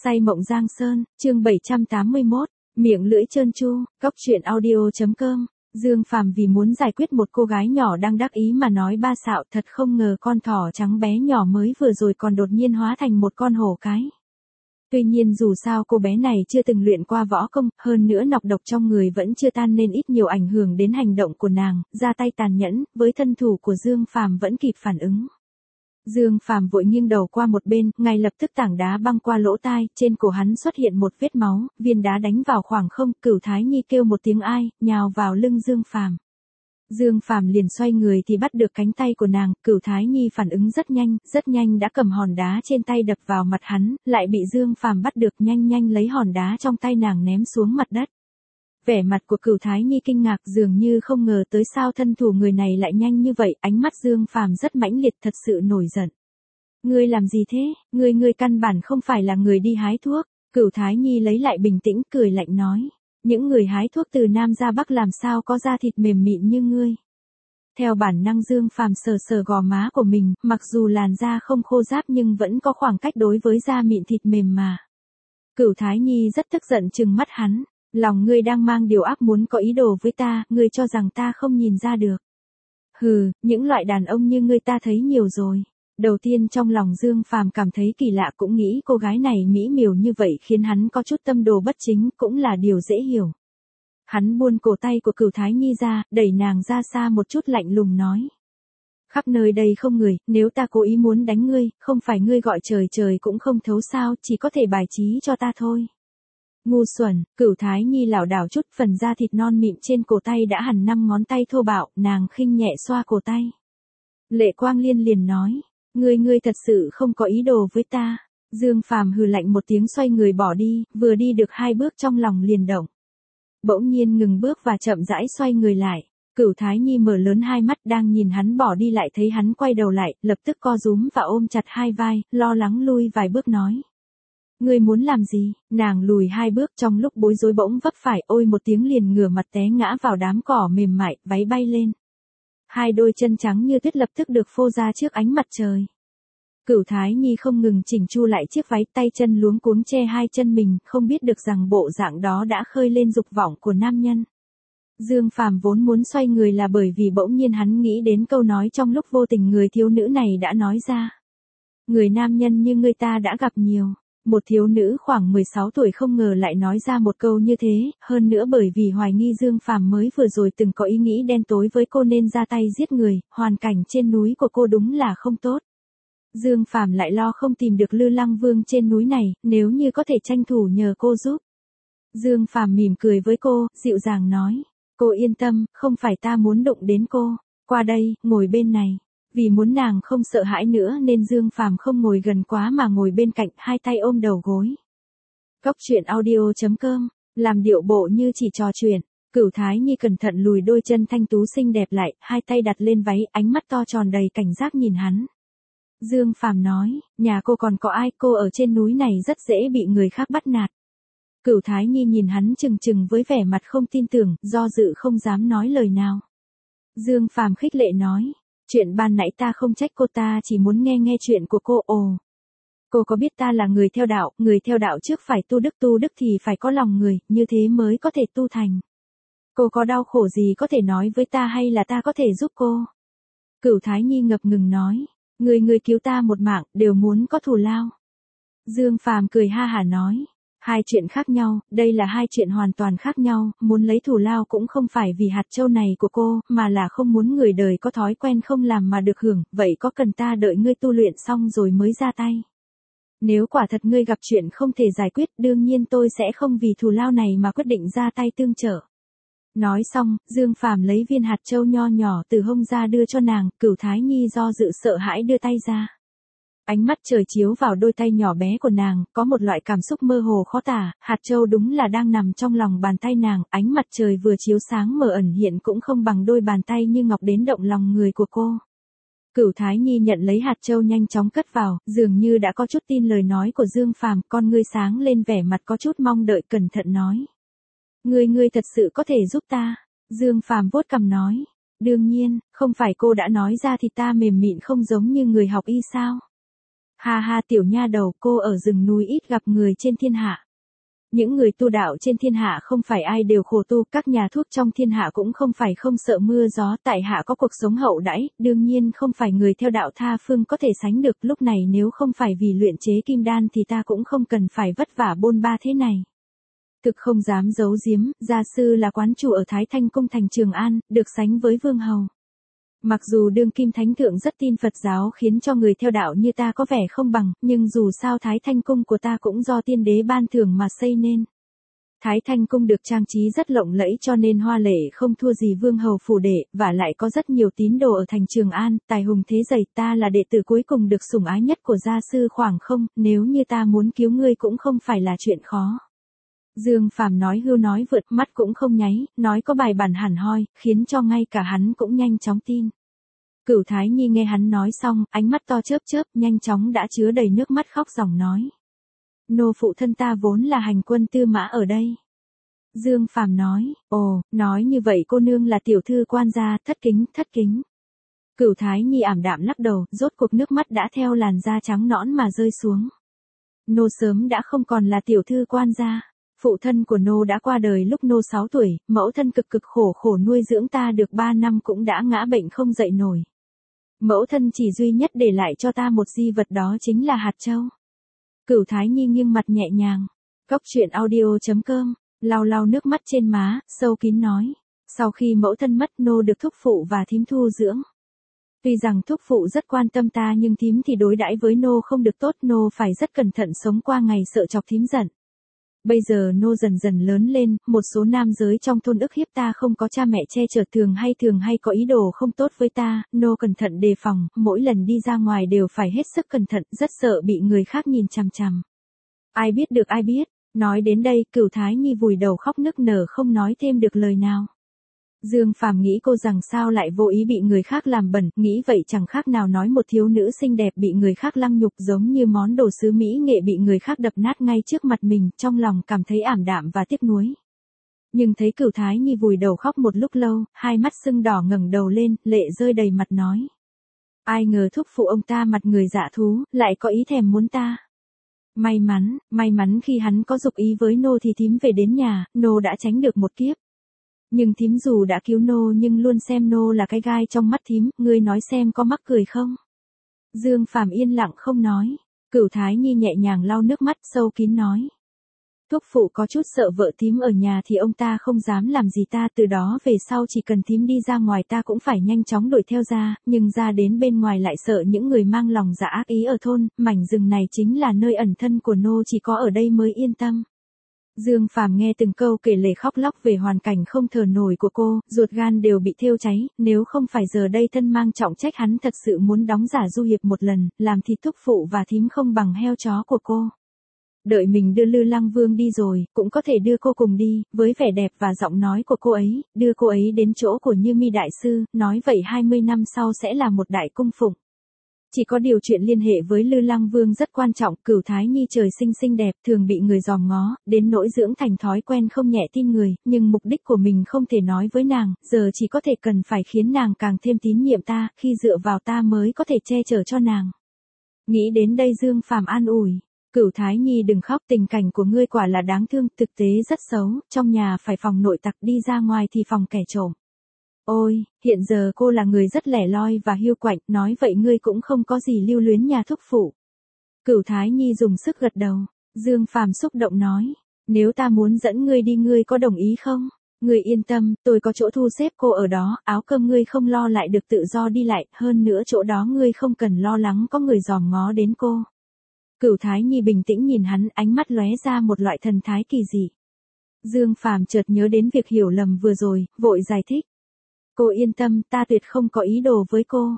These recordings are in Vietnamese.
Say mộng Giang Sơn, chương 781, miệng lưỡi trơn tru, cóc truyện audio.com. Dương Phàm vì muốn giải quyết một cô gái nhỏ đang đắc ý mà nói ba xạo, thật không ngờ con thỏ trắng bé nhỏ mới vừa rồi còn đột nhiên hóa thành một con hổ cái. Tuy nhiên dù sao cô bé này chưa từng luyện qua võ công, hơn nữa nọc độc trong người vẫn chưa tan nên ít nhiều ảnh hưởng đến hành động của nàng, ra tay tàn nhẫn, với thân thủ của Dương Phàm vẫn kịp phản ứng. Dương Phàm vội nghiêng đầu qua một bên, ngay lập tức tảng đá băng qua lỗ tai, trên cổ hắn xuất hiện một vết máu, viên đá đánh vào khoảng không, Cửu Thái Nhi kêu một tiếng ai, nhào vào lưng Dương Phàm. Dương Phàm liền xoay người thì bắt được cánh tay của nàng, Cửu Thái Nhi phản ứng rất nhanh đã cầm hòn đá trên tay đập vào mặt hắn, lại bị Dương Phàm bắt được, nhanh lấy hòn đá trong tay nàng ném xuống mặt đất. Vẻ mặt của Cửu Thái Nhi kinh ngạc, dường như không ngờ tới sao thân thủ người này lại nhanh như vậy, ánh mắt Dương Phàm rất mãnh liệt, thật sự nổi giận. Ngươi làm gì thế, ngươi căn bản không phải là người đi hái thuốc. Cửu Thái Nhi lấy lại bình tĩnh, cười lạnh nói, những người hái thuốc từ Nam ra Bắc làm sao có da thịt mềm mịn như ngươi. Theo bản năng Dương Phàm sờ gò má của mình, mặc dù làn da không khô ráp nhưng vẫn có khoảng cách đối với da mịn thịt mềm mà. Cửu Thái Nhi rất tức giận trừng mắt hắn. Lòng ngươi đang mang điều ác muốn có ý đồ với ta, ngươi cho rằng ta không nhìn ra được. Hừ, những loại đàn ông như ngươi ta thấy nhiều rồi. Đầu tiên trong lòng Dương Phàm cảm thấy kỳ lạ, cũng nghĩ cô gái này mỹ miều như vậy khiến hắn có chút tâm đồ bất chính, cũng là điều dễ hiểu. Hắn buông cổ tay của Cửu Thái Nhi ra, đẩy nàng ra xa một chút, lạnh lùng nói. Khắp nơi đây không người, nếu ta cố ý muốn đánh ngươi, không phải ngươi gọi trời cũng không thấu sao, chỉ có thể bài trí cho ta thôi. Ngu xuẩn, Cửu Thái Nhi lảo đảo chút, phần da thịt non mịn trên cổ tay đã hằn 5 ngón tay thô bạo, nàng khinh nhẹ xoa cổ tay. Lệ Quang Liên liền nói, ngươi thật sự không có ý đồ với ta. Dương Phàm hừ lạnh một tiếng xoay người bỏ đi, vừa đi được 2 bước trong lòng liền động. Bỗng nhiên ngừng bước và chậm rãi xoay người lại. Cửu Thái Nhi mở lớn hai mắt đang nhìn hắn bỏ đi, lại thấy hắn quay đầu lại, lập tức co rúm và ôm chặt hai vai, lo lắng lui vài bước nói. Ngươi muốn làm gì? Nàng lùi 2 bước, trong lúc bối rối bỗng vấp phải, ôi một tiếng liền ngửa mặt té ngã vào đám cỏ mềm mại, váy bay lên. 2 đôi chân trắng như tuyết lập tức được phô ra trước ánh mặt trời. Cửu Thái Nhi không ngừng chỉnh chu lại chiếc váy, tay chân luống cuống che 2 chân mình, không biết được rằng bộ dạng đó đã khơi lên dục vọng của nam nhân. Dương Phàm vốn muốn xoay người là bởi vì bỗng nhiên hắn nghĩ đến câu nói trong lúc vô tình người thiếu nữ này đã nói ra. Người nam nhân như ngươi ta đã gặp nhiều. Một thiếu nữ khoảng 16 tuổi không ngờ lại nói ra một câu như thế, hơn nữa bởi vì hoài nghi Dương Phàm mới vừa rồi từng có ý nghĩ đen tối với cô nên ra tay giết người, hoàn cảnh trên núi của cô đúng là không tốt. Dương Phàm lại lo không tìm được Lư Lăng Vương trên núi này, nếu như có thể tranh thủ nhờ cô giúp. Dương Phàm mỉm cười với cô, dịu dàng nói, cô yên tâm, không phải ta muốn đụng đến cô, qua đây, ngồi bên này. Vì muốn nàng không sợ hãi nữa nên Dương Phàm không ngồi gần quá mà ngồi bên cạnh, 2 tay ôm đầu gối. Cóc truyện audio.com, làm điệu bộ như chỉ trò chuyện. Cửu Thái Nhi cẩn thận lùi đôi chân thanh tú xinh đẹp lại, 2 tay đặt lên váy, ánh mắt to tròn đầy cảnh giác nhìn hắn. Dương Phàm nói, nhà cô còn có ai, cô ở trên núi này rất dễ bị người khác bắt nạt. Cửu Thái Nhi nhìn hắn chừng với vẻ mặt không tin tưởng, do dự không dám nói lời nào. Dương Phàm khích lệ nói. Chuyện ban nãy ta không trách cô, ta chỉ muốn nghe chuyện của cô. Ồ, cô có biết ta là người theo đạo trước phải tu đức thì phải có lòng người, như thế mới có thể tu thành. Cô có đau khổ gì có thể nói với ta hay là ta có thể giúp cô? Cửu Thái Nhi ngập ngừng nói, người cứu ta một mạng, đều muốn có thù lao. Dương Phàm cười ha hả nói. 2 chuyện khác nhau, đây là 2 chuyện hoàn toàn khác nhau, muốn lấy thù lao cũng không phải vì hạt châu này của cô, mà là không muốn người đời có thói quen không làm mà được hưởng, vậy có cần ta đợi ngươi tu luyện xong rồi mới ra tay? Nếu quả thật ngươi gặp chuyện không thể giải quyết, đương nhiên tôi sẽ không vì thù lao này mà quyết định ra tay tương trợ. Nói xong, Dương Phàm lấy viên hạt châu nho nhỏ từ hông ra đưa cho nàng, Cửu Thái Nhi do dự sợ hãi đưa tay ra. Ánh mắt trời chiếu vào đôi tay nhỏ bé của nàng, có một loại cảm xúc mơ hồ khó tả, hạt châu đúng là đang nằm trong lòng bàn tay nàng, ánh mặt trời vừa chiếu sáng mờ ẩn hiện cũng không bằng đôi bàn tay như ngọc đến động lòng người của cô. Cửu Thái Nhi nhận lấy hạt châu nhanh chóng cất vào, dường như đã có chút tin lời nói của Dương Phàm, con ngươi sáng lên vẻ mặt có chút mong đợi, cẩn thận nói. Ngươi thật sự có thể giúp ta? Dương Phàm vuốt cằm nói. Đương nhiên, không phải cô đã nói ra thì ta mềm mịn không giống như người học y sao? Ha ha tiểu nha đầu, cô ở rừng núi ít gặp người trên thiên hạ. Những người tu đạo trên thiên hạ không phải ai đều khổ tu, các nhà thuốc trong thiên hạ cũng không phải không sợ mưa gió, tại hạ có cuộc sống hậu đãi, đương nhiên không phải người theo đạo tha phương có thể sánh được, lúc này nếu không phải vì luyện chế kim đan thì ta cũng không cần phải vất vả bôn ba thế này. Thực không dám giấu giếm, gia sư là quán chủ ở Thái Thanh Cung thành Trường An, được sánh với vương hầu. Mặc dù đương kim thánh thượng rất tin Phật giáo khiến cho người theo đạo như ta có vẻ không bằng, nhưng dù sao Thái Thanh Cung của ta cũng do tiên đế ban thưởng mà xây nên. Thái Thanh Cung được trang trí rất lộng lẫy cho nên hoa lệ không thua gì vương hầu phủ đệ, và lại có rất nhiều tín đồ ở thành Trường An, tài hùng thế dày, ta là đệ tử cuối cùng được sủng ái nhất của gia sư khoảng không, nếu như ta muốn cứu ngươi cũng không phải là chuyện khó. Dương Phàm nói hưu nói vượt, mắt cũng không nháy, nói có bài bản hẳn hoi, khiến cho ngay cả hắn cũng nhanh chóng tin. Cửu Thái Nhi nghe hắn nói xong, ánh mắt to chớp chớp, nhanh chóng đã chứa đầy nước mắt khóc ròng nói. Nô phụ thân ta vốn là hành quân tư mã ở đây. Dương Phàm nói, ồ, nói như vậy cô nương là tiểu thư quan gia, thất kính, thất kính. Cửu Thái Nhi ảm đạm lắc đầu, rốt cuộc nước mắt đã theo làn da trắng nõn mà rơi xuống. Nô sớm đã không còn là tiểu thư quan gia. Phụ thân của nô đã qua đời lúc nô 6 tuổi, mẫu thân cực cực khổ khổ nuôi dưỡng ta được 3 năm cũng đã ngã bệnh không dậy nổi. Mẫu thân chỉ duy nhất để lại cho ta một di vật, đó chính là hạt châu. Cửu Thái Nhi nghiêng mặt nhẹ nhàng. Cóc truyện audio.com, lau lau nước mắt trên má, sâu kín nói. Sau khi mẫu thân mất nô được thúc phụ và thím thu dưỡng. Tuy rằng thúc phụ rất quan tâm ta nhưng thím thì đối đãi với nô không được tốt, nô phải rất cẩn thận sống qua ngày sợ chọc thím giận. Bây giờ nô dần dần lớn lên, một số nam giới trong thôn ức hiếp ta, không có cha mẹ che chở, thường hay có ý đồ không tốt với ta, nô cẩn thận đề phòng, mỗi lần đi ra ngoài đều phải hết sức cẩn thận, rất sợ bị người khác nhìn chằm chằm. Ai biết được ai biết, nói đến đây, Cửu Thái Nhi vùi đầu khóc nức nở không nói thêm được lời nào. Dương Phàm nghĩ cô rằng sao lại vô ý bị người khác làm bẩn, nghĩ vậy chẳng khác nào nói một thiếu nữ xinh đẹp bị người khác lăng nhục, giống như món đồ sứ mỹ nghệ bị người khác đập nát ngay trước mặt mình, trong lòng cảm thấy ảm đạm và tiếc nuối. Nhưng thấy Cửu Thái Nhi vùi đầu khóc một lúc lâu, hai mắt sưng đỏ ngẩng đầu lên, lệ rơi đầy mặt nói. Ai ngờ thúc phụ ông ta mặt người dạ thú, lại có ý thèm muốn ta. May mắn khi hắn có dục ý với nô thì thím về đến nhà, nô đã tránh được một kiếp. Nhưng thím dù đã cứu nô nhưng luôn xem nô là cái gai trong mắt thím, ngươi nói xem có mắc cười không? Dương Phàm yên lặng không nói. Cửu Thái Nhi nhẹ nhàng lau nước mắt, sâu kín nói. Thúc phụ có chút sợ vợ thím ở nhà thì ông ta không dám làm gì ta, từ đó về sau chỉ cần thím đi ra ngoài ta cũng phải nhanh chóng đuổi theo ra, nhưng ra đến bên ngoài lại sợ những người mang lòng dạ ác ý ở thôn, mảnh rừng này chính là nơi ẩn thân của nô, chỉ có ở đây mới yên tâm. Dương Phàm nghe từng câu kể lể khóc lóc về hoàn cảnh không thở nổi của cô, ruột gan đều bị thiêu cháy, nếu không phải giờ đây thân mang trọng trách hắn thật sự muốn đóng giả du hiệp một lần, làm thịt thúc phụ và thím không bằng heo chó của cô. Đợi mình đưa Lư Lăng Vương đi rồi, cũng có thể đưa cô cùng đi, với vẻ đẹp và giọng nói của cô ấy, đưa cô ấy đến chỗ của Như Mi đại sư, nói vậy 20 năm sau sẽ là một đại cung phụng. Chỉ có điều chuyện liên hệ với Lư Lăng Vương rất quan trọng, Cửu Thái Nhi trời sinh xinh đẹp, thường bị người dòm ngó, đến nỗi dưỡng thành thói quen không nhẹ tin người, nhưng mục đích của mình không thể nói với nàng, giờ chỉ có thể cần phải khiến nàng càng thêm tín nhiệm ta, khi dựa vào ta mới có thể che chở cho nàng. Nghĩ đến đây Dương Phàm an ủi. Cửu Thái Nhi đừng khóc, tình cảnh của ngươi quả là đáng thương, thực tế rất xấu, trong nhà phải phòng nội tặc, đi ra ngoài thì phòng kẻ trộm. Ôi, hiện giờ cô là người rất lẻ loi và hiu quạnh, nói vậy ngươi cũng không có gì lưu luyến nhà thúc phụ. Cửu Thái Nhi dùng sức gật đầu, Dương Phàm xúc động nói, nếu ta muốn dẫn ngươi đi ngươi có đồng ý không? Ngươi yên tâm, tôi có chỗ thu xếp cô ở đó, áo cơm ngươi không lo lại được tự do đi lại, hơn nữa chỗ đó ngươi không cần lo lắng có người dòm ngó đến cô. Cửu Thái Nhi bình tĩnh nhìn hắn, ánh mắt lóe ra một loại thần thái kỳ dị. Dương Phàm chợt nhớ đến việc hiểu lầm vừa rồi, vội giải thích. Cô yên tâm, ta tuyệt không có ý đồ với cô.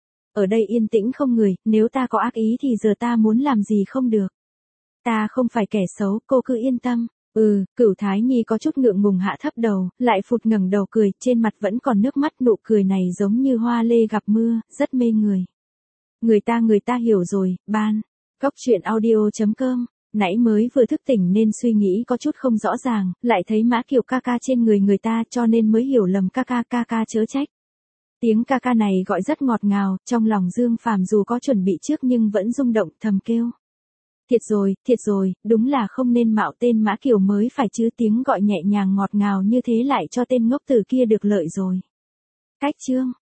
Ở đây yên tĩnh không người, nếu ta có ác ý thì giờ ta muốn làm gì không được. Ta không phải kẻ xấu, cô cứ yên tâm. Cửu Thái Nhi có chút ngượng ngùng hạ thấp đầu, lại phụt ngẩng đầu cười, trên mặt vẫn còn nước mắt, nụ cười này giống như hoa lê gặp mưa, rất mê người. Người ta hiểu rồi, ban. Cóc truyện audio.com, nãy mới vừa thức tỉnh nên suy nghĩ có chút không rõ ràng, lại thấy mã kiều ca ca trên người người ta cho nên mới hiểu lầm ca ca chớ trách. Tiếng ca ca này gọi rất ngọt ngào, trong lòng Dương Phàm dù có chuẩn bị trước nhưng vẫn rung động thầm kêu. Thiệt rồi, đúng là không nên mạo tên Mã Kiều mới phải chứ, tiếng gọi nhẹ nhàng ngọt ngào như thế lại cho tên ngốc tử kia được lợi rồi. Cách chương